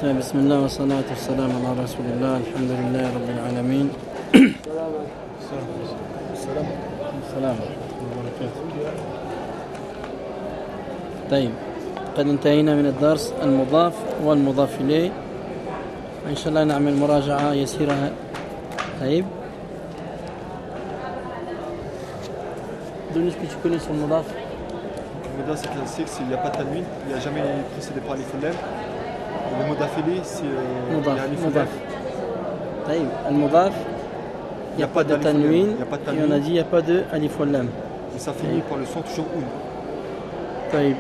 بسم الله والصلاة والسلام على رسول الله الحمد لله رب العالمين. السلام طيب، قد انتهينا من الدرس المضاف والمضاف إليه، إن شاء الله نعمل مراجعة يسيرة. طيب، dis-nous ce que tu connais sur le mudaf. Le mudaf c'est classique, s'il n'y a pas de tanwin, il n'y a jamais précédé par alif ou lam. Le mudaf ilay, c'est il y a alif ou lam. طيب، المضاف il n'y a pas de tanwin, et on a dit il n'y a pas de alif ou lam. Et ça finit par le son toujours un. طيب.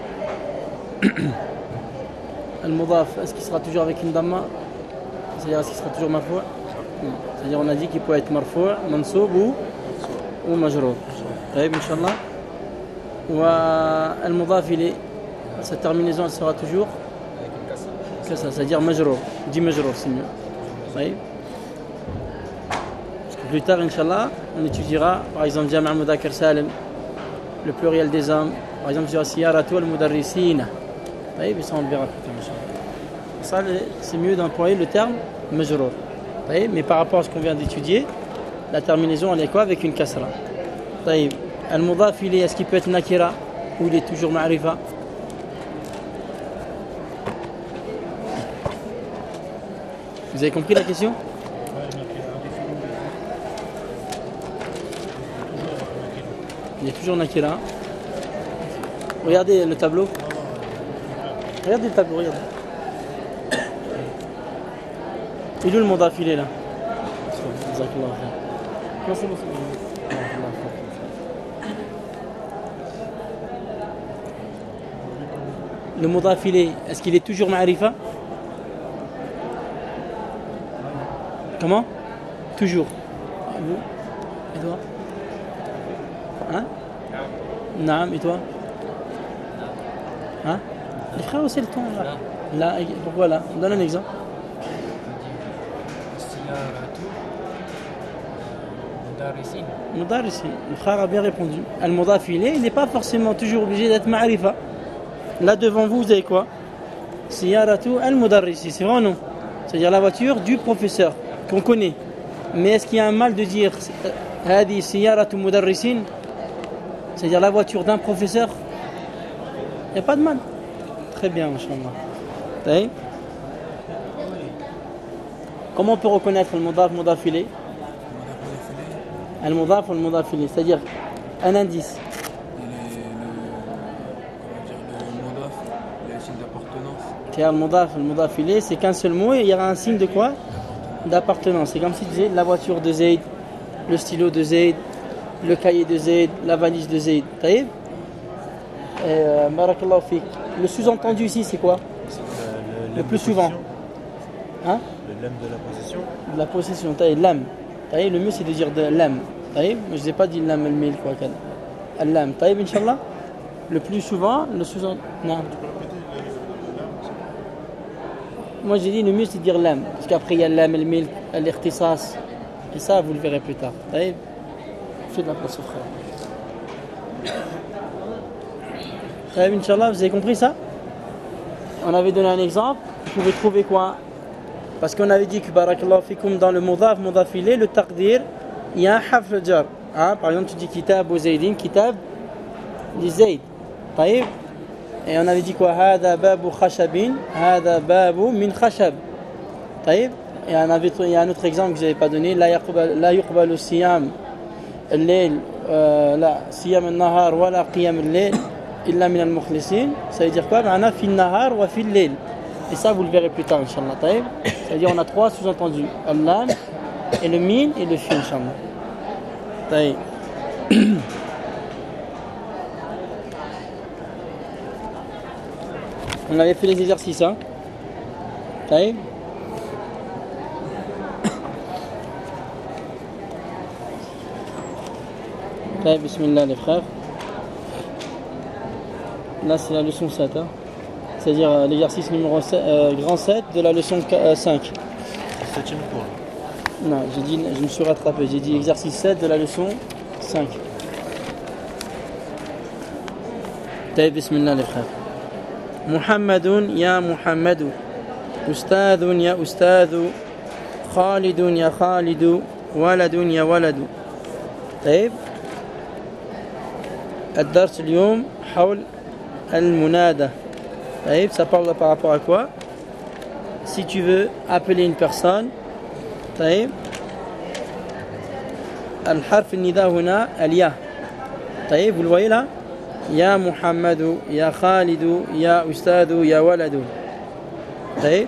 المضاف, est-ce qu'il sera toujours avec une damma? C'est-à-dire est-ce qu'il sera toujours marfou'? Non. C'est-à-dire on a dit qu'il peut être marfou', mansoub ou majrour. طيب, Inch'Allah. والمضاف إليه, sa terminaison elle sera toujours كسر, c'est-à-dire majrour. Dit majrour, c'est mieux. طيب. Parce que plus tard, Inch'Allah, on étudiera par exemple Jama' al-Mudhakkar Salim, le pluriel des hommes. Par exemple, sur Siyaratu al-Mudarrisina. Et ça, on le verra plus tard, Inch'Allah. Ça, c'est mieux d'employer le terme majrour. Mais par rapport à ce qu'on vient d'étudier, la terminaison, elle est quoi? Avec une kasra. Al-Mudaf, est-ce qu'il peut être nakira ou il est toujours ma'rifa? Vous avez compris la question? Il est toujours nakira. Regardez le tableau. Regardez le tableau, regardez. Il est où le mudaf ilay là? Non, c'est bon, c'est bon. Le mudaf ilay, est-ce qu'il est toujours ma'rifa? Comment? Toujours. Vous? Et toi? Hein? Naam, et toi? Hein? Les frères aussi le ton là. Là, pourquoi là? On donne un exemple. Mudarrisin. Le frère a bien répondu. Al-Mudaf ilay, il n'est pas forcément toujours obligé d'être ma'rifa. Là devant vous, vous avez quoi? Siyaratu al-Mudarrisi, c'est vrai ou non? C'est-à-dire la voiture du professeur qu'on connaît. Mais est-ce qu'il y a un mal de dire Hadi Siyaratu Mudarrisin? C'est-à-dire la voiture d'un professeur? Il n'y a pas de mal. Très bien, Inch'Allah. Comment on peut reconnaître le mudaf ilay? Le mudaf ou le mudaf ilay, c'est-à-dire un indice. Le mudaf ilay, c'est qu'un seul mot et il y aura un signe de quoi? D'appartenance. C'est comme si tu disais la voiture de Zayd, le stylo de Zayd, le cahier de Zayd, la valise de Zayd. Taïb. Barakallahu fik. Le sous-entendu ici, c'est quoi? Le plus souvent. Hein? Le lam de la possession. De la possession. Taïb, lam. Taïb, le mieux c'est de dire de lam. Taïb, je n'ai pas dit lam al-mil quoi. Al-lam. Taïb, Inch'Allah. Le plus souvent, le sous-entendu. Non. Moi j'ai dit le mieux c'est de dire lam. Parce qu'après il y a lam al-mil, al-ikhtisas. Et ça, vous le verrez plus tard. Taïb. Fais de la place au frère. Inch'Allah, vous avez compris ça? On avait donné un exemple. Vous pouvez trouver quoi? Parce qu'on avait dit que barakallahu fikoum, dans le mudaf ilay, le taqdir, il y a un harf jar. Par exemple, tu dis kitab ou zaydin, kitab li zayd. Taïb. Et on avait dit quoi? Hada babu khashabin, hada babu min khashab. Taïb. Et il y a un autre exemple que je n'avais pas donné. La yuqbalu siyam al-layl, la siyam al-nahar wa la qiyam al-layl. Illa min al-mukhlisin, ça veut dire quoi? Ma'ana fi al-nahar wa fi al-layl. Et ça vous le verrez plus tard, Inch'Allah. Taïb. C'est-à-dire on a trois sous-entendus, al-lam et le min et le fi, Inch'Allah. Taïb. On avait fait les exercices, hein? Taïb. Taïb, bismillah les frères. Là, c'est la leçon 7. Hein. C'est-à-dire l'exercice numéro 7, grand 7 de la leçon 5. 7e cours. Non, je me suis rattrapé. J'ai dit exercice 7 de la leçon 5. Taïb, bismillah les frères. Muhammadun ya Muhammadu. أستاذ يا أستاذ خالد يا خالد ولد يا ولد. طيب الدرس اليوم حول المنادى. طيب ça parle par rapport à quoi? Si tu veux appeler une personne, طيب الحرف النداء هنا الياء. طيب vous le voyez là, يا محمد يا خالد يا أستاذ يا ولد. طيب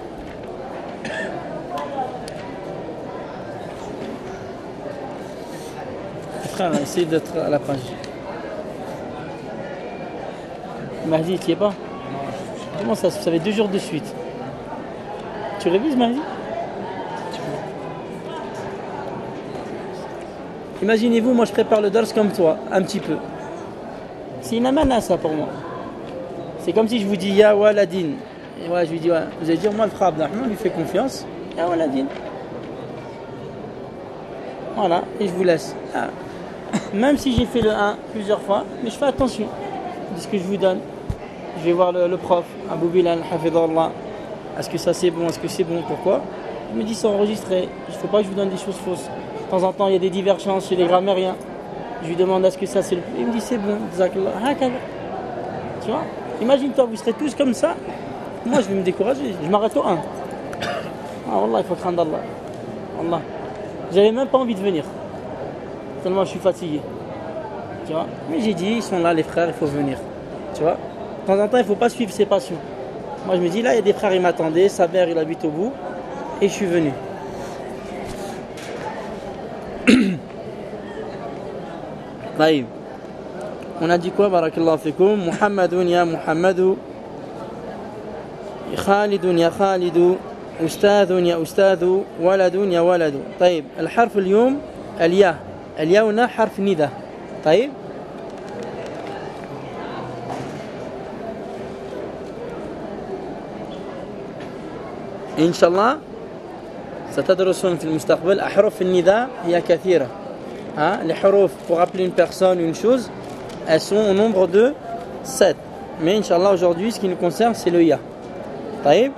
frère, essaye d'être à la page. Mahdi, tu y es pas? Comment ça fait 2 jours de suite? Tu révises, Mahdi? Imaginez-vous, moi je prépare le dars comme toi, un petit peu. C'est une amana ça pour moi. C'est comme si je vous dis Ya Waladin. Et ouais, je lui dis, ouais. Vous allez dire, moi le frère Abdurrahman lui fait confiance. Ya Waladin. Voilà, et je vous laisse. Ah. Même si j'ai fait le 1 plusieurs fois, mais je fais attention de ce que je vous donne. Je vais voir le prof, Abou Bilal, Hafidallah. Est-ce que ça c'est bon? Est-ce que c'est bon? Pourquoi? Il me dit c'est enregistré. Il ne faut pas que je vous donne des choses fausses. De temps en temps, il y a des divergences chez les grammairiens. Je lui demande est-ce que ça c'est le... Il me dit c'est bon. Tu vois? Imagine-toi, vous serez tous comme ça. Moi, je vais me décourager. Je m'arrête au 1. Ah, Wallah, il faut craindre Allah. Allah. J'avais même pas envie de venir. Tellement je suis fatigué. Tu vois? Mais j'ai dit, ils sont là, les frères, il faut venir. Tu vois? De temps en temps, il ne faut pas suivre ses passions. Moi, je me dis, là, il y a des frères, ils m'attendaient. Sa mère, il habite au bout. Et je suis venu. طيب. On a dit quoi? Barakallahu fikum. Muhammadun ya Muhammadu. خالد يا خالد. أستاذ يا أستاذ. ولد يا ولد. طيب. الحرف اليوم الياء. الياء هنا حرف نداء. طيب. إن شاء الله ستدرسون في المستقبل أحرف النداء هي كثيرة. Les حروف pour appeler une personne ou une chose, elles sont au nombre de 7. Mais Inch'Allah aujourd'hui ce qui nous concerne c'est le ya. طيب.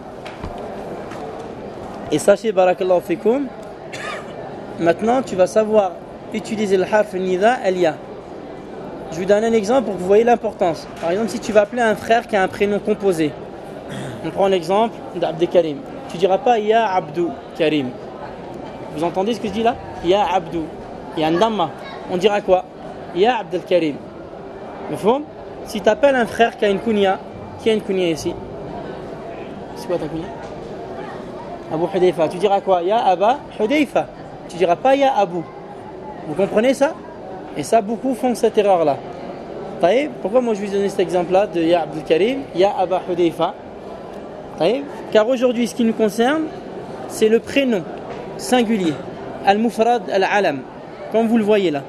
Et sachez barakallahu fikoum, maintenant tu vas savoir utiliser le harf nida al-ya. Je vous donne un exemple pour que vous voyez l'importance. Par exemple si tu vas appeler un frère qui a un prénom composé. On prend l'exemple d'Abd Karim. Tu ne diras pas Ya Abdou Karim. Vous entendez ce que je dis là? Ya Abdou. Il y a un damma. On dira quoi? Ya Abd Karim. Si tu appelles un frère qui a une kunya, qui a une kunya ici? C'est quoi ta kunya? Abu Hudayfa. Tu diras quoi? Ya Aba Hudayfa. Tu ne diras pas Ya Abu. Vous comprenez ça? Et ça, beaucoup font cette erreur-là. Pourquoi moi je vais vous donner cet exemple-là de Ya Abd Karim, Ya Aba Hudayfa? Car aujourd'hui, ce qui nous concerne, c'est le prénom singulier, al-mufrad al-alam, comme vous le voyez là.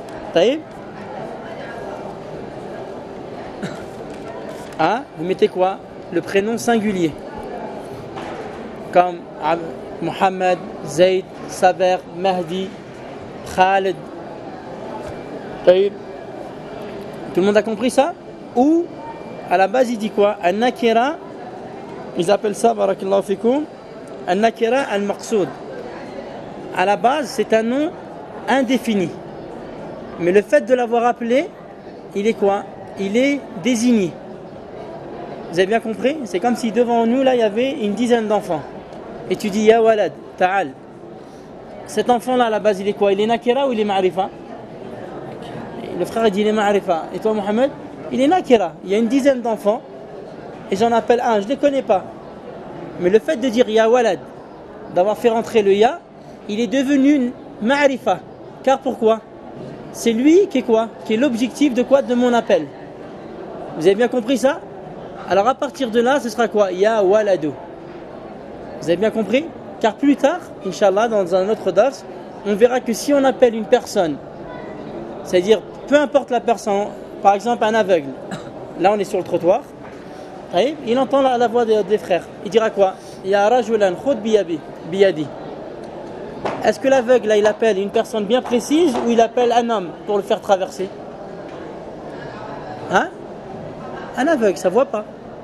Vous mettez quoi? Le prénom singulier, comme Muhammad, Zayd, Saber, Mahdi, Khaled. Tout le monde a compris ça? Ou à la base, il dit quoi? An-nakira. Ils appellent ça, barakallahu fikoum, al-nakira al-maqsoud. À la base, c'est un nom indéfini. Mais le fait de l'avoir appelé, il est quoi? Il est désigné. Vous avez bien compris? C'est comme si devant nous, là, il y avait une dizaine d'enfants. Et tu dis, Ya walad, ta'al. Cet enfant-là, à la base, il est quoi? Il est nakira ou il est ma'rifa? Le frère, il dit, il est ma'rifa. Et toi, Mohamed? Il est nakira. Il y a une dizaine d'enfants. Et j'en appelle un, je ne les connais pas. Mais le fait de dire Ya Walad, d'avoir fait rentrer le Ya, il est devenu Ma'rifa. Car pourquoi? C'est lui qui est quoi? Qui est l'objectif de quoi? De mon appel. Vous avez bien compris ça? Alors à partir de là, ce sera quoi? Ya Waladu. Vous avez bien compris? Car plus tard, Inch'Allah, dans un autre dars, on verra que si on appelle une personne, c'est-à-dire peu importe la personne, par exemple un aveugle, là on est sur le trottoir, il entend la voix des frères. Il dira quoi? Ya rajulan khud biyadi. Est-ce que l'aveugle là il appelle une personne bien précise ou il appelle un homme pour le faire traverser? Un aveugle, ça voit pas.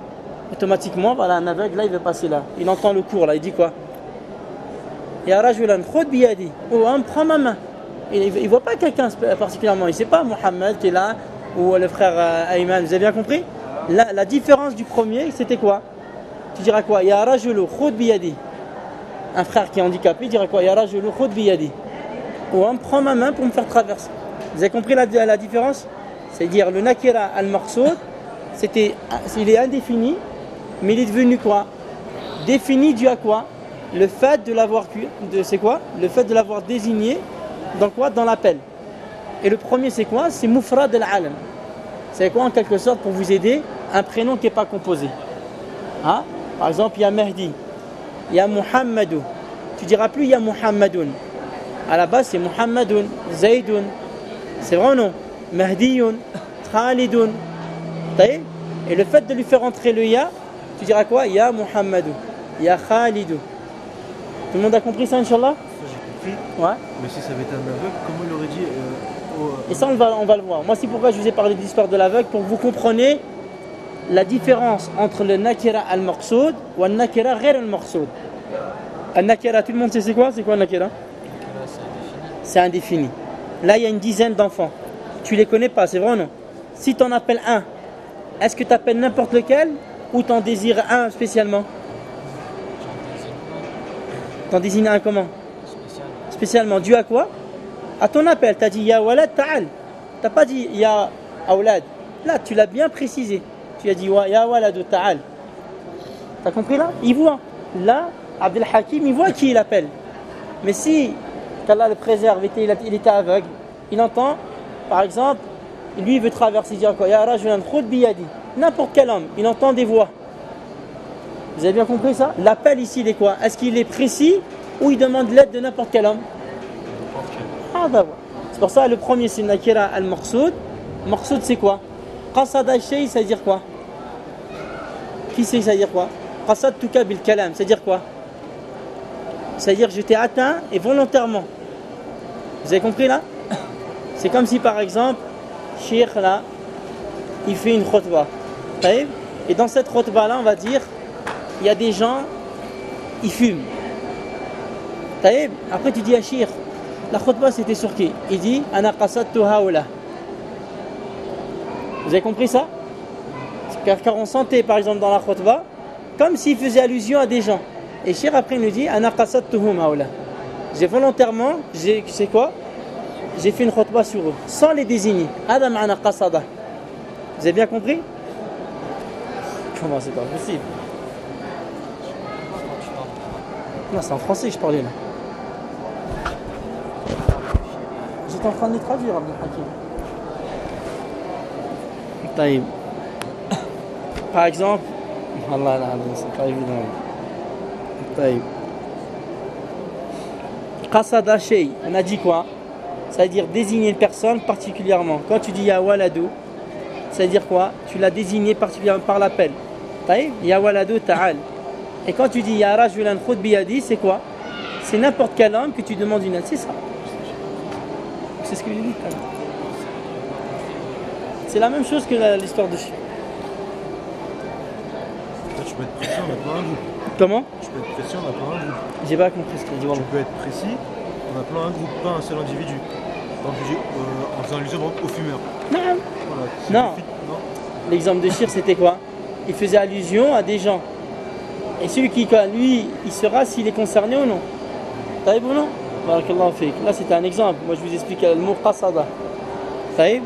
automatiquement, voilà, un aveugle, là, il veut passer là. Il entend le cours, là, il dit quoi? Ya rajulan khud biyadi. Oh, prends ma main. Il ne voit pas quelqu'un particulièrement. Il ne sait pas Mohamed qui est là, ou le frère Ayman. Vous avez bien compris? La différence du premier, c'était quoi? Tu diras quoi? Ya rajulu khud biyadi. Un frère qui est handicapé, il dira quoi? Ya rajulu khud biyadi. Ou prends ma main pour me faire traverser. Vous avez compris la différence? C'est-à-dire le nakira al-maqsoud, il est indéfini, mais il est devenu quoi? Défini dû à quoi? Le fait de l'avoir c'est quoi? Le fait de l'avoir désigné dans quoi? Dans l'appel. Et le premier c'est quoi? C'est mufrad al-alam. C'est quoi en quelque sorte pour vous aider? Un prénom qui n'est pas composé. Hein? Par exemple, il y a Mehdi, il y a Muhammadou. Tu diras plus il y a Muhammadoun. À la base c'est Muhammadoun, Zaydoun. C'est vrai ou non? Mahdiyoun, Khalidoun. Et le fait de lui faire entrer le ya, tu diras quoi? Ya Muhammadou, ya Khalidou. Tout le monde a compris ça, Inch'Allah? J'ai compris. Ouais. Mais si ça avait été un aveugle, comment il aurait dit Et ça, on va le voir. Moi, c'est pourquoi je vous ai parlé de l'histoire de l'aveugle, pour que vous compreniez la différence entre le nakira al-maqsoud ou le nakira ghayr al-maqsoud. Al-nakira, tout le monde sait c'est quoi? C'est quoi le nakira? C'est indéfini. Là, il y a une dizaine d'enfants. Tu les connais pas, c'est vrai ou non? Si tu en appelles un, est-ce que tu appelles n'importe lequel ou tu en désires un spécialement? Tu en désignes un comment? Spécialement. Dû à quoi? À ton appel. Tu as dit Ya walad ta'al. Tu n'as pas dit Ya awlad. Là, tu l'as bien précisé. Tu as dit Ya walad ta'al. Tu as compris là? Il voit. Là, Abdel Hakim, il voit qui il appelle. Mais si, qu'Allah le préserve, il était aveugle, il entend, par exemple, lui il veut traverser, il dit quoi? Ya rajulan khud biyadi. N'importe quel homme, il entend des voix. Vous avez bien compris ça? L'appel ici, il est quoi? Est-ce qu'il est précis ou il demande l'aide de n'importe quel homme? C'est pour ça le premier c'est nakira al-maqsoud. Maqsoud c'est quoi? Qasad al-shay, ça veut dire quoi? Qui sait ça veut dire quoi? Qasad tuka bil kalam, ça veut dire quoi? C'est-à-dire je t'ai atteint et volontairement. Vous avez compris là? C'est comme si par exemple, Cheikh là, il fait une khutbah. Et dans cette khutbah là, on va dire, il y a des gens, ils fument. Après tu dis à Cheikh, la khutbah c'était sur qui? Il dit, Ana qasadtu haoula. Vous avez compris ça? Car on sentait par exemple dans la khutbah, comme s'il faisait allusion à des gens. Et Cheikh après il nous dit, Ana qasadtuhum haoula. J'ai volontairement, c'est quoi? J'ai fait une khutbah sur eux, sans les désigner. Ada ma'ana qasada. Vous avez bien compris? Comment c'est pas possible? Non, c'est en français que je parlais là. J'étais en train de les traduire, Abdel Hakim. Taïb. Par exemple, Allah là, c'est pas évident. Taïb. Qasada shay, on a dit quoi? Ça veut dire désigner une personne particulièrement. Quand tu dis ya waladou, ça veut dire quoi? Tu l'as désigné particulièrement par l'appel. Taïb, ya waladou ta'al. Et quand tu dis ya rajulan khud biyadi, c'est quoi? C'est n'importe quel homme que tu demandes une aide, c'est ça. C'est ce que j'ai dit. C'est la même chose que l'histoire de Chien. Tu peux être précis en appelant un groupe. Comment? Tu peux être précis en appelant un groupe. J'ai pas compris ce que tu dis. Tu peux être précis en appelant un groupe, pas un seul individu. Par exemple, en faisant allusion aux fumeurs. Non. Voilà, non. L'exemple de Chir, c'était quoi? Il faisait allusion à des gens. Et celui qui, lui, il saura s'il est concerné ou non. Taïb ou non? Barakallahu fik. Là, c'était un exemple. Moi, je vous explique le mot qasada. Taïb.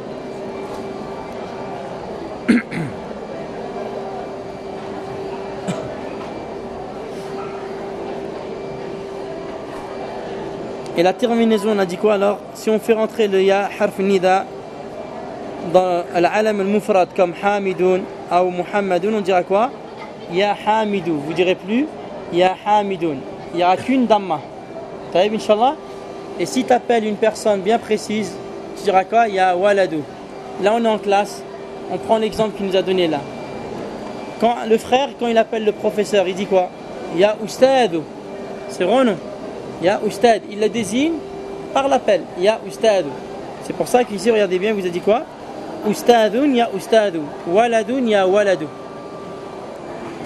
Et la terminaison, on a dit quoi alors? Si on fait rentrer le ya harf nida dans l'alam al-mufrad comme hamidoun ou muhammadoun, on dira quoi? Ya hamidou. Vous direz plus ya hamidoun. Il n'y aura qu'une damma. Taïb, Inch'Allah. Et si tu appelles une personne bien précise, tu diras quoi? Ya waladou. Là, on est en classe. On prend l'exemple qu'il nous a donné là. Quand le frère, quand il appelle le professeur, il dit quoi? Ya oustadou. C'est vrai ou non? Ya oustad. Il le désigne par l'appel. Ya oustadou. C'est pour ça qu'ici, regardez bien, vous a dit quoi? Oustadoun ya oustadou. Waladoun ya waladou.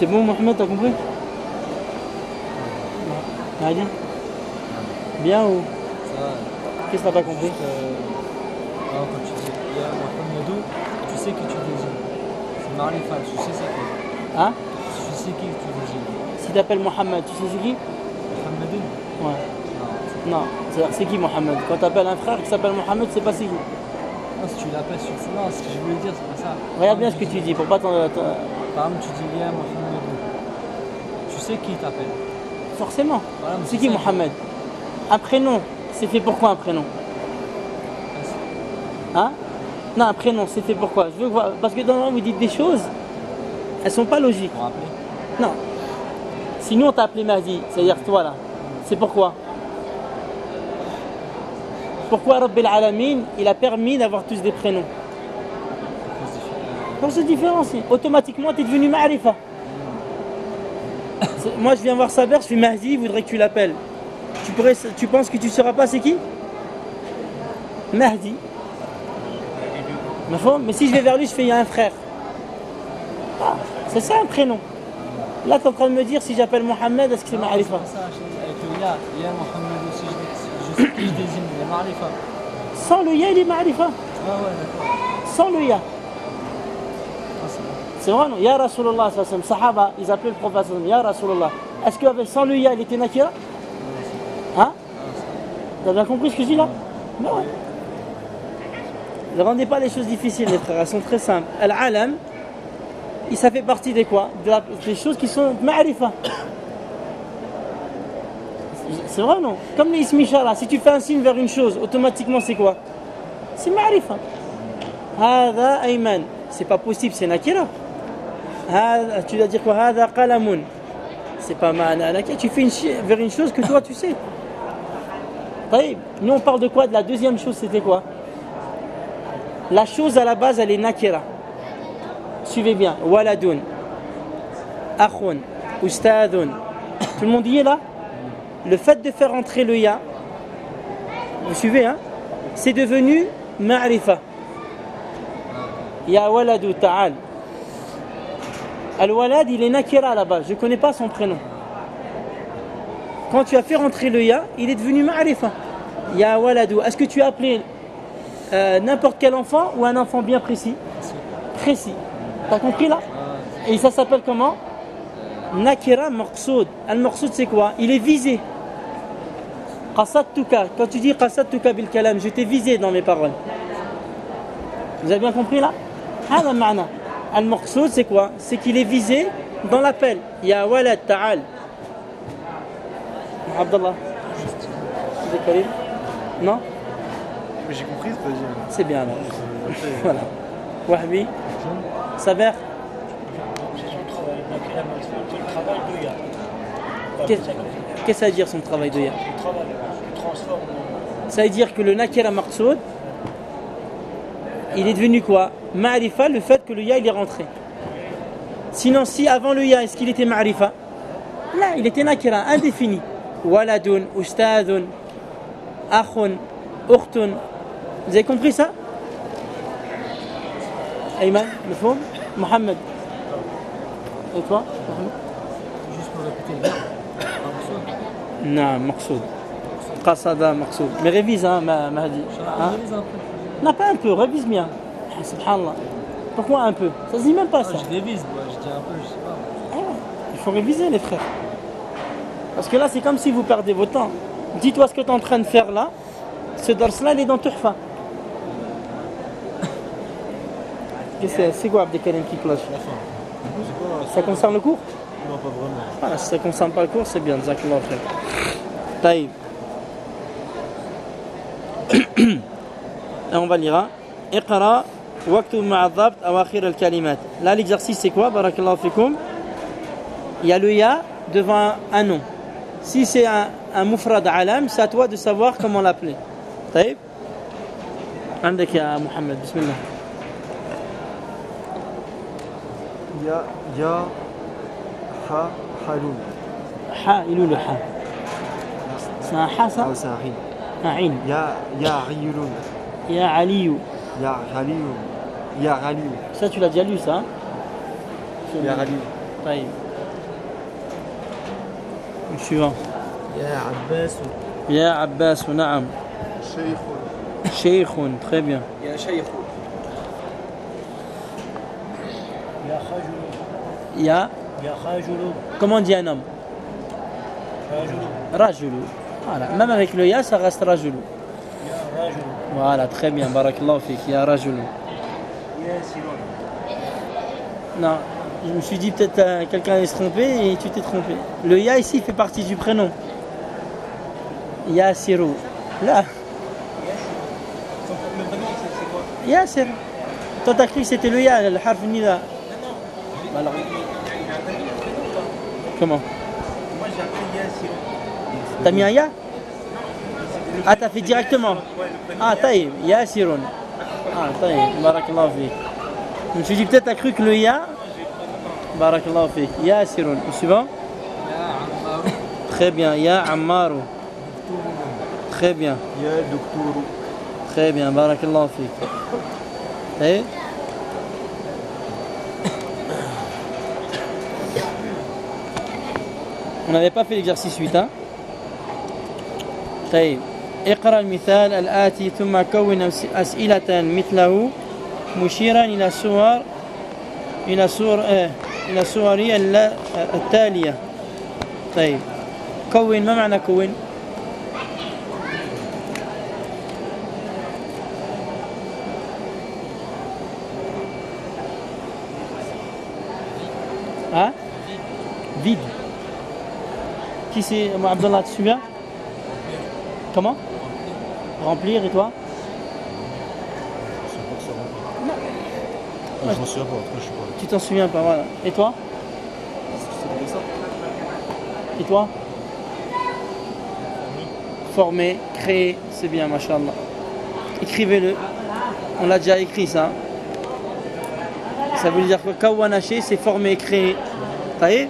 C'est bon, Mohamed, t'as compris? Allez. Bien ou? Ça va. Qu'est-ce que t'as pas compris? Quand tu dis Ya Mohamedou, tu sais qui tu désignes. C'est Marifa, tu sais c'est qui. Hein? Tu sais qui tu désignes. Si t'appelles Mohamed, tu sais c'est qui? Mohamedou? Ouais. Non. Non, c'est qui Mohamed? Quand t'appelles un frère qui s'appelle Mohamed, c'est pas c'est qui? Non, si tu l'appelles sur ce nom, ce que je voulais dire, c'est pas ça. Regarde bien ce que tu dis pour pas t'en. Par exemple, tu dis Ya Mohamedou. Tu sais qui t'appelle. Forcément. Voilà, mais c'est qui ça, Mohamed? Un prénom, c'est fait pourquoi un prénom? Hein? Non, un prénom, c'est fait pourquoi? Je veux voir. Parce que dans le vous dites des choses, elles sont pas logiques. Pour rappeler. Non. Si nous on t'a appelé Mahdi, c'est-à-dire toi là, c'est pourquoi? Pourquoi Rabbil Alamin, il a permis d'avoir tous des prénoms? Pour se différencier. Automatiquement, tu es devenu Ma'rifa. Moi, je viens voir Saber, je suis Mahdi, il voudrait que tu l'appelles. Tu penses que tu ne sauras pas c'est qui? Mahdi. Mais si je vais vers lui, je fais il y a un frère. Ah, c'est ça un prénom. Là, tu es en train de me dire si j'appelle Mohamed, est-ce que c'est Ma'rifa? C'est ça, avec le Ya Mohamed aussi, je sais qui je désigne, il est Marifa. Sans le Ya, il est Ma'rifa. Ah ouais, d'accord. Sans le Ya. Ah, c'est bon. C'est vrai, non? Ya Rasulullah, Sahaba, ils appelaient le prophète, Ya Rasulullah. Est-ce qu'avec sans le Ya, il était Nakira? Hein? T'as bien compris ce que je dis là? Ben ouais. Ne rendez pas les choses difficiles, les frères, elles sont très simples. Al-Alam, ça fait partie des quoi? Des choses qui sont Ma'rifa. C'est vrai, non? Comme les Ismishara, si tu fais un signe vers une chose, automatiquement c'est quoi? C'est Ma'rifa. Hada Ayman. C'est pas possible, c'est Nakira. Tu dois dire quoi? Hada Qalamun. C'est pas Nakira. Tu fais vers une chose que toi tu sais. Nous on parle de quoi? De la deuxième chose, c'était quoi? La chose à la base, elle est Nakira. Suivez bien. Waladun, Akhun, Ustadun. Tout le monde y est là? Le fait de faire entrer le Ya, vous suivez, hein? C'est devenu Ma'rifa. Ya Waladu Ta'al. Al-Walad, il est Nakira à la base. Je ne connais pas son prénom. Quand tu as fait rentrer le Ya, il est devenu Ma'rifa. Ya Waladu. Est-ce que tu as appelé n'importe quel enfant ou un enfant bien précis? Précis. T'as compris là? Et ça s'appelle comment? Nakira Maqsoud. Al-Maqsoud c'est quoi? Il est visé. Qasadtuka. Quand tu dis Qasadtuka bil kalam, je t'ai visé dans mes paroles. Vous avez bien compris là? Hada ma'na. Al-Maqsoud c'est quoi? C'est qu'il est visé dans l'appel. Ya walad ta'al. Abdallah. C'est Karim? Non? Mais j'ai compris, c'est-à-dire. C'est bien alors. Voilà. Wahbi. Saber. Qu'est-ce que ça veut dire son travail de Ya? Ça veut dire que le Nakira Maqsoud, il est devenu quoi? Ma'rifa, le fait que le Ya il est rentré. Sinon, si avant le Ya, est-ce qu'il était Ma'rifa? Là, il était Nakira, indéfini. Waladun, Ustadun, Akhun, Ukhtun. Vous avez compris ça? Ayman, Mefhoum? Mohamed. Et toi? Juste pour répéter le verbe. Non, Maqsoud. Qasada Maqsoud. Mais révise, hein, Mahdi. Révise un peu. Non, pas un peu, révise bien. Subhanallah. Pourquoi un peu? Ça se dit même pas ça. Je révise, moi, je dis un peu, je sais pas. Ah ouais, il faut réviser les frères. Parce que là, c'est comme si vous perdez votre temps. Dis-toi ce que tu es en train de faire là. Ce dars-là, il est dans Tuhfa. C'est quoi Abdelkarim qui cloche? Ça concerne le cours? Non, pas vraiment. Voilà, si ça ne concerne pas le cours, c'est bien. Jazakallah khair. Taïb. Et on va lire. Iqra waqtu ma'adhabt awakhir al-kalimat. Là, l'exercice, c'est quoi? Barakallahu fikoum. Il y a le ya devant un nom. Si c'est un mufrad alam, c'est à toi de savoir comment l'appeler. Taïb. عندك يا محمد بسم الله. Ya, ha, haloun. Ha, il est où le ha? C'est un ha ça? Ah, c'est un rin. Un in. Ya riyuloun. Ya Aliyu. Ya raliou. Ya raliou. Ça tu l'as déjà lu ça? Hein? Ya raliou. Taïb. Suivant. يا عباس Ya Abbas, na'am. Sheikhun, très bien. يا شيخ يا خجل Ya, يا خجل comment on dit un homme? خجل Rajulu. Voilà, même avec le ya, ça reste Rajulu. يا رجل Voilà, très bien, barakallahu fik, ya Rajulu. يا سيرون Non, je me suis dit peut-être quelqu'un allait se tromper et tu t'es trompé. Le ya ici fait partie du prénom. Yassiru. Là, Le prénom c'est quoi? Yassir. Toi t'as cru que c'était le ya, le harf nida. Bah alors, comment? Moi j'ai appris يا سيرون T'as mis un ya? Ah, t'as fait directement. Ah, taïb, Yassirun. Ah, taïb, barakallahu fik. Je me suis dit peut-être t'as cru que le ya. Barakallahu fik. Yassirun. Au suivant? يا عمار Très bien, ya Ammaru. Très bien. يا دكتور. Très bien, barakallahu fik. Et on n'avait pas fait l'exercice 8, hein? طيب اقرأ المثال الآتي ثم كون أسئلة مثله مشيرا إلى صور التالية. طيب كون، ما معنى كون؟ Hein? Vide. Qui c'est? Abdallah, tu te souviens? Comment? Remplir, et toi? Je m'en souviens pas, après je sais pas. Tu t'en souviens pas, voilà. Et toi? C'était ça. Et toi? Former, créer, c'est bien, mashallah. Écrivez-le. On l'a déjà écrit ça. Ça veut dire que kawanaché, c'est former, créer. طيب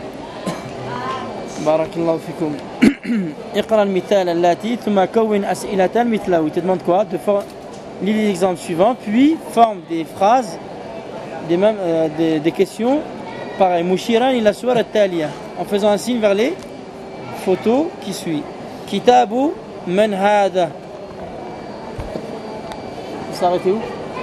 بارك الله فيكم. اقرأ المثال التي ثم كون أسئلة مثله. Il te demande quoi? Lis les exemples suivants, puis forme des phrases, des questions. Pareil, mushiran ila suwar at-taliya, en faisant un signe vers les photos qui suivent. Kitabu man hada. Vous s'arrêtez où?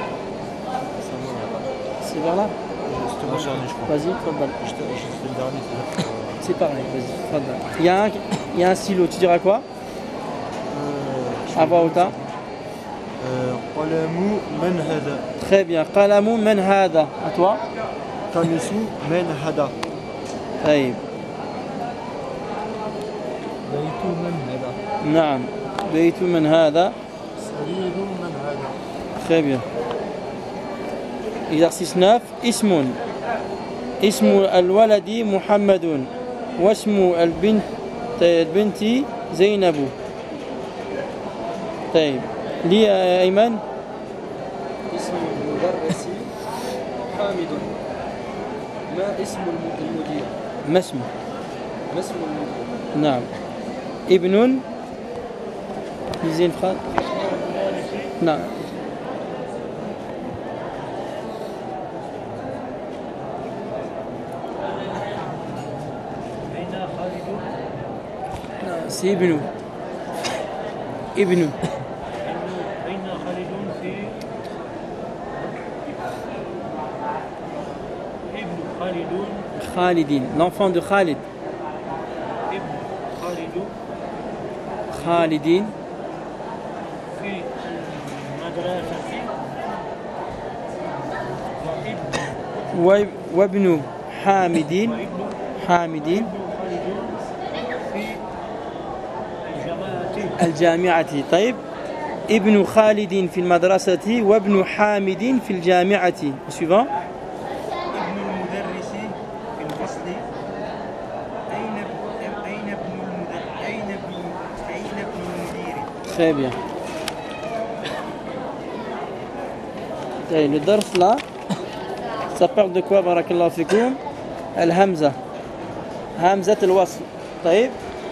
C'est vers là? C'était mon dernier, je crois. Vas-y, tfaddal. J'étais le dernier, c'est-à-dire C'est pareil, vas-y, tfaddal. Il y a un stylo, tu diras quoi? À voix haute. قلم من هذا. Très bien. Qalamu man hada. À toi? قميص من هذا. طيب. بيت من هذا نعم. بيت من هذا. سرير من هذا. Très bien. Exercice 9. اسم الولد محمد واسم البنت زينب. طيب. لي يا أيمن. اسم المدرس حامد ما اسم المدير ما اسمه؟ ما اسم المدير نعم. ابن. lisez une phrase. نعم. C'est ابن. ابن. أين خالد في ابن خالد Khalidin, l'enfant de Khalid. ابن خالد Khalidin. في المدرسة وابن حامدين. حامدين في الجماعة الجامعة. طيب. ابن خالد في المدرسة وابن حامد في الجامعة. suivant. ابن المدرس في الفصل أين ابن المدير Très bien. Et le dars là, ça parle de quoi? Barakallahu fikoum. Al-Hamza. Hamza al-Wasl. طيب.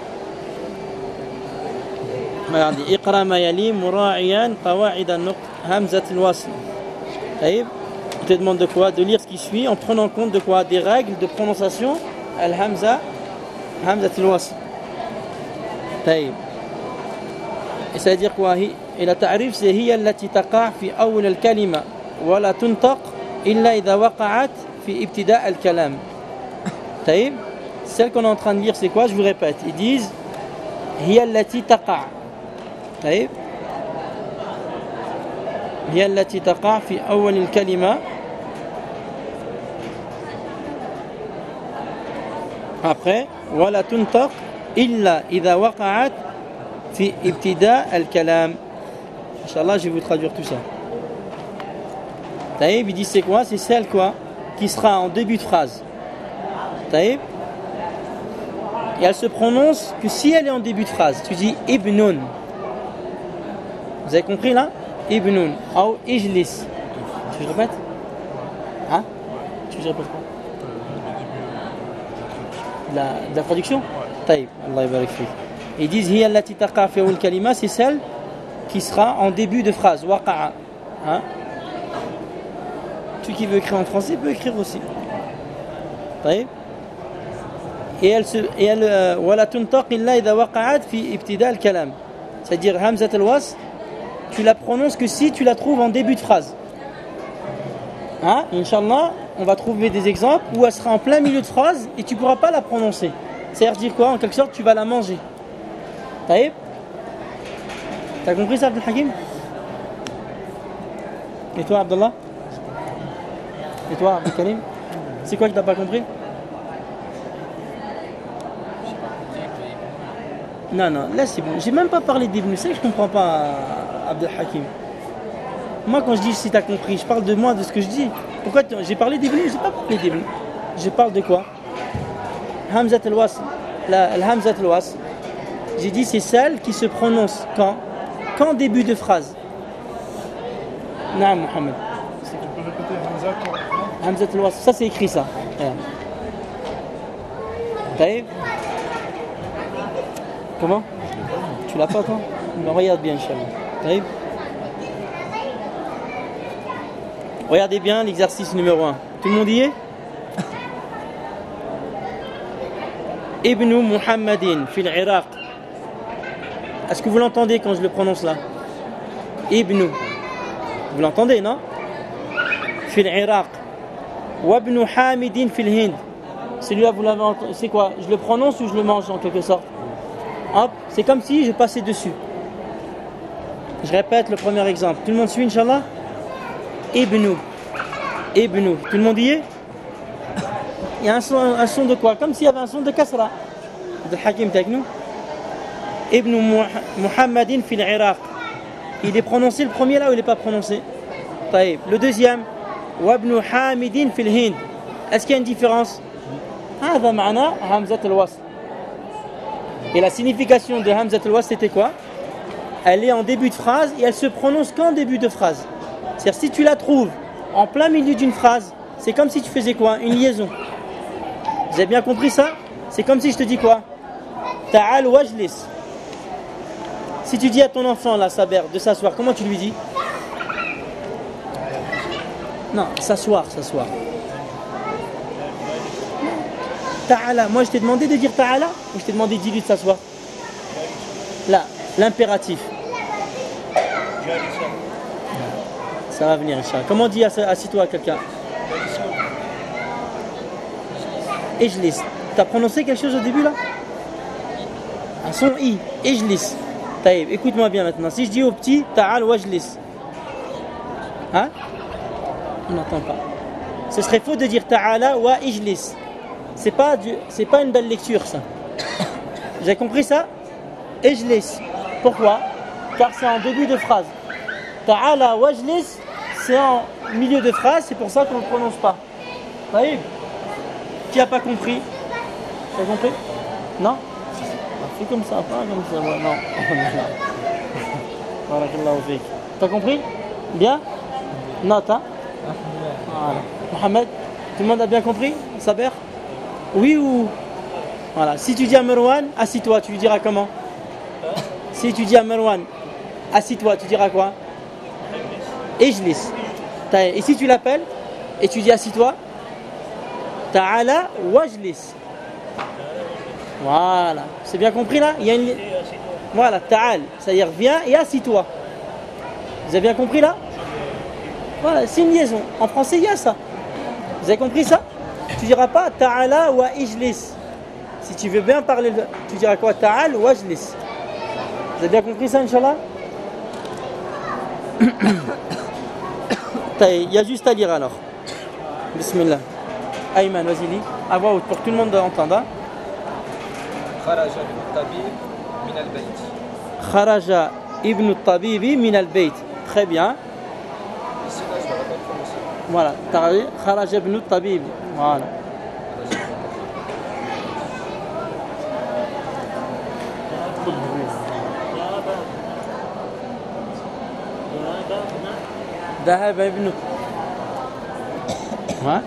regardez. اقرأ ما يلي مراعيا قواعد النطق همزة الوصل. طيب. Il te demande de quoi? De lire ce qui suit en prenant compte de quoi? Des règles de prononciation. Al-Hamza همزة الوصل. طيب. Et ça veut dire quoi? Et la ta'rif c'est هي التي تقع في أول الكلمة ولا تنطق إلا إذا وقعت في ابتداء الكلام. طيب. Celle qu'on est en train de lire c'est quoi? Je vous répète. Ils disent هي التي تقع. طيب. هي التي تقع في أول الكلمة. Après, ولا تنطق إلا إذا وقعت في ابتداء الكلام. Inch'Allah, je vais vous traduire tout ça. Taïb, il dit c'est quoi? C'est celle quoi qui sera en début de phrase. Taïb. Et elle se prononce que si elle est en début de phrase. Tu dis ibnun. Vous avez compris là? Ibnun. Ou ijlis. Tu veux que je répète? Hein? Tu veux que je répète quoi? De la traduction? Taïb. Allah yabarak fik. Ils disent hiya allati taqa fi awwal kalima, c'est celle qui sera en début de phrase. Waqa'a. Hein? Celui qui veut écrire en français peut écrire aussi. Taïb. Et elle wala tuntaq illa idha waqa'at fi ibtida' al-kalam. C'est-à-dire hamzat al-wasl, tu la prononces que si tu la trouves en début de phrase. Hein? Inch'Allah, on va trouver des exemples où elle sera en plein milieu de phrase et tu ne pourras pas la prononcer. C'est-à-dire dire quoi? En quelque sorte, tu vas la manger. Taïb? T'as compris ça, Abdel Hakim? Et toi, Abdallah? Et toi, Abdel Karim? C'est quoi que t'as pas compris? Non, là c'est bon. J'ai même pas parlé d'Ibn. C'est que je comprends pas, Abdel Hakim. Moi, quand je dis si t'as compris, je parle de moi, de ce que je dis. Pourquoi j'ai parlé d'Ibn? J'ai pas parlé d'Ibn. Je parle de quoi? Hamzat al-wasl. La Hamzat al-wasl. J'ai dit c'est celle qui se prononce quand début de phrase. Naam, Mohamed. C'est que tu peux répéter Hamzat al-wasl. Ça c'est écrit ça. Taïb. Comment? Tu l'as pas toi? Mais regarde bien, Inch'Allah. Taïb. Regardez bien l'exercice numéro 1. Tout le monde y est? Ibn Muhammadin fil Iraq. Est-ce que vous l'entendez quand je le prononce là? Ibn. Vous l'entendez, non? Fil Iraq. Wabn Hamidin fil Hind. Celui-là, vous l'avez entendu. C'est quoi? Je le prononce ou je le mange en quelque sorte? Hop, c'est comme si je passais dessus. Je répète le premier exemple. Tout le monde suit, Inch'Allah? Ibn. Tout le monde y est? Il y a un son de quoi? Comme s'il y avait un son de kasra. De Hakim, t'es avec nous? Ibn Muhammadin fil Iraq. Il est prononcé le premier là ou il n'est pas prononcé? Taïb. Le deuxième. Wabn Hamidin fil Hind. Est-ce qu'il y a une différence? هذا معنى همزة الوصل. Et la signification de Hamzat al-wasl c'était quoi? Elle est en début de phrase et elle se prononce qu'en début de phrase. C'est-à-dire si tu la trouves en plein milieu d'une phrase, c'est comme si tu faisais quoi? Une liaison. Vous avez bien compris ça? C'est comme si je te dis quoi? Ta'al wajlis. Si tu dis à ton enfant là, Saber, de s'asseoir, comment tu lui dis? Non, s'asseoir. Ta'ala. Moi je t'ai demandé de dire ta'ala ou je t'ai demandé dis-lui de s'asseoir? Là, l'impératif. Ça va venir, Inch'Allah. Comment on dit assis-toi à quelqu'un? Ejlis. T'as prononcé quelque chose au début là? Un son i. Ejlis. Taïb, écoute-moi bien maintenant. Si je dis au petit ta'al wajlis. Hein? On n'entend pas. Ce serait faux de dire ta'ala wa ijlis. C'est pas une belle lecture ça. Vous avez compris ça? Ejlis. Pourquoi? Car c'est en début de phrase. Ta'ala wajlis, c'est en milieu de phrase, c'est pour ça qu'on ne le prononce pas. Taïb. Qui n'a pas compris? Tu as compris? Non? Fais comme ça, pas comme ça. Ouais, non. Barakallahu fik. T'as compris? Bien? Note, hein? Voilà. Mohamed, tout le monde a bien compris? Saber? Oui ou? Voilà. Si tu dis à Marwan, assis-toi, tu lui diras comment? Si tu dis à Marwan, assis-toi, tu diras quoi? Ejlis. Et si tu l'appelles et tu dis assis-toi, ta'ala wajlis. Voilà. C'est bien compris là? Il y a une... Voilà, ta'al. C'est-à-dire viens et assis-toi. Vous avez bien compris là? Voilà, c'est une liaison. En français, il y a ça. Vous avez compris ça? Tu diras pas ta'ala wa ijlis. Si tu veux bien parler, tu diras quoi? Ta'al wa ijlis. Vous avez bien compris ça, Inch'Allah? Il y a juste à lire alors. Bismillah. Ayman, vas-y, lis. À voix haute pour que tout le monde entende. Kharaja ibn Tabib min al-bayt. Kharaja ibn Tabibi min al-bayt. Très bien. Ici, là, je vais remettre aussi. Voilà. Kharaja ibn Tabib. Voilà. ذهب ابن ها؟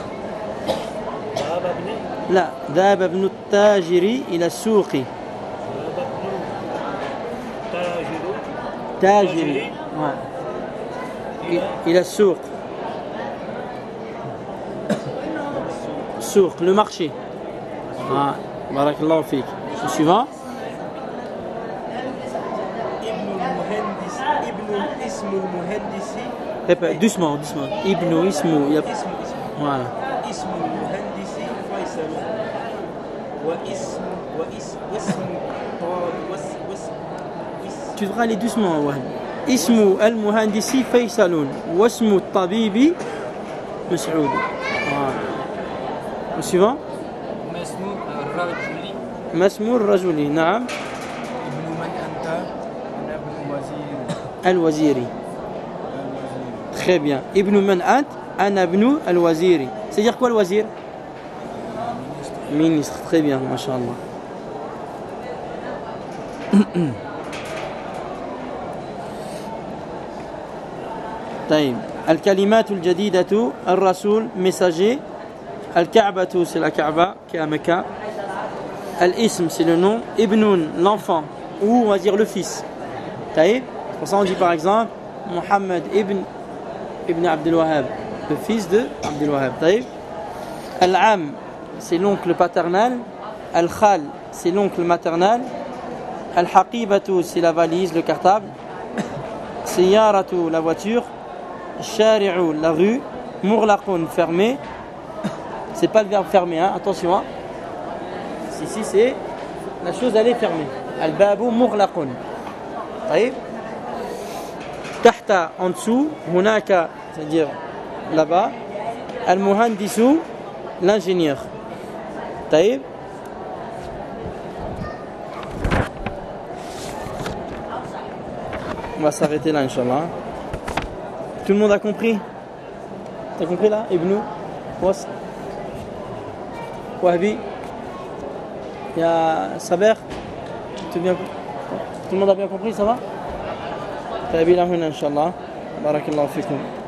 لا ذهب ابن التاجر إلى السوق تاجر إلى السوق السوق le marché. بارك الله فيك. suivant. Doucement, doucement. Ibn Ismu. Voilà. Tu devras aller doucement, Wahab. Ismu al-Muhandisi Faysalun. Wasmu al-Tabibi Mas'oud. Voilà. Le suivant. Masmu al-Rajuli. Naam. Ibn man anta? Ana ibn Wazir. Al-Waziri. Très bien. Ibn man ant, ana ibn al-Waziri. C'est-à-dire quoi le wazir? Ministre. Très bien, masha'Allah. طيب. الكلمات الجديدة الرسول messager. الكعبة c'est la Kaaba qui est à Mecca. Al-Ism c'est le nom. Ibnun l'enfant ou on va dire le fils. طيب. Pour ça on dit par exemple Muhammad ibn Abdel Wahhab, le fils de Abdel Wahhab. طيب. Al-Am c'est l'oncle paternel. Al-Khal c'est l'oncle maternel. Al-Haqibatu c'est la valise, le cartable. Siyaratu la voiture. Shari'u la rue. Murlaqun fermé. C'est pas le verbe fermé, hein, attention. Hein. Ici c'est la chose elle est fermée. Al-Babu Murlaqun. طيب. Tahta en dessous. Hunaka c'est-à-dire là-bas. Al-Muhandisu l'ingénieur. طيب. On va s'arrêter là, Inch'Allah. Tout le monde a compris? T'as compris là? Ibn Was Wahbi? Il y a Saber? Tout le monde a bien compris, ça va? Tabi là, Inch'Allah. Barakallahu fikum.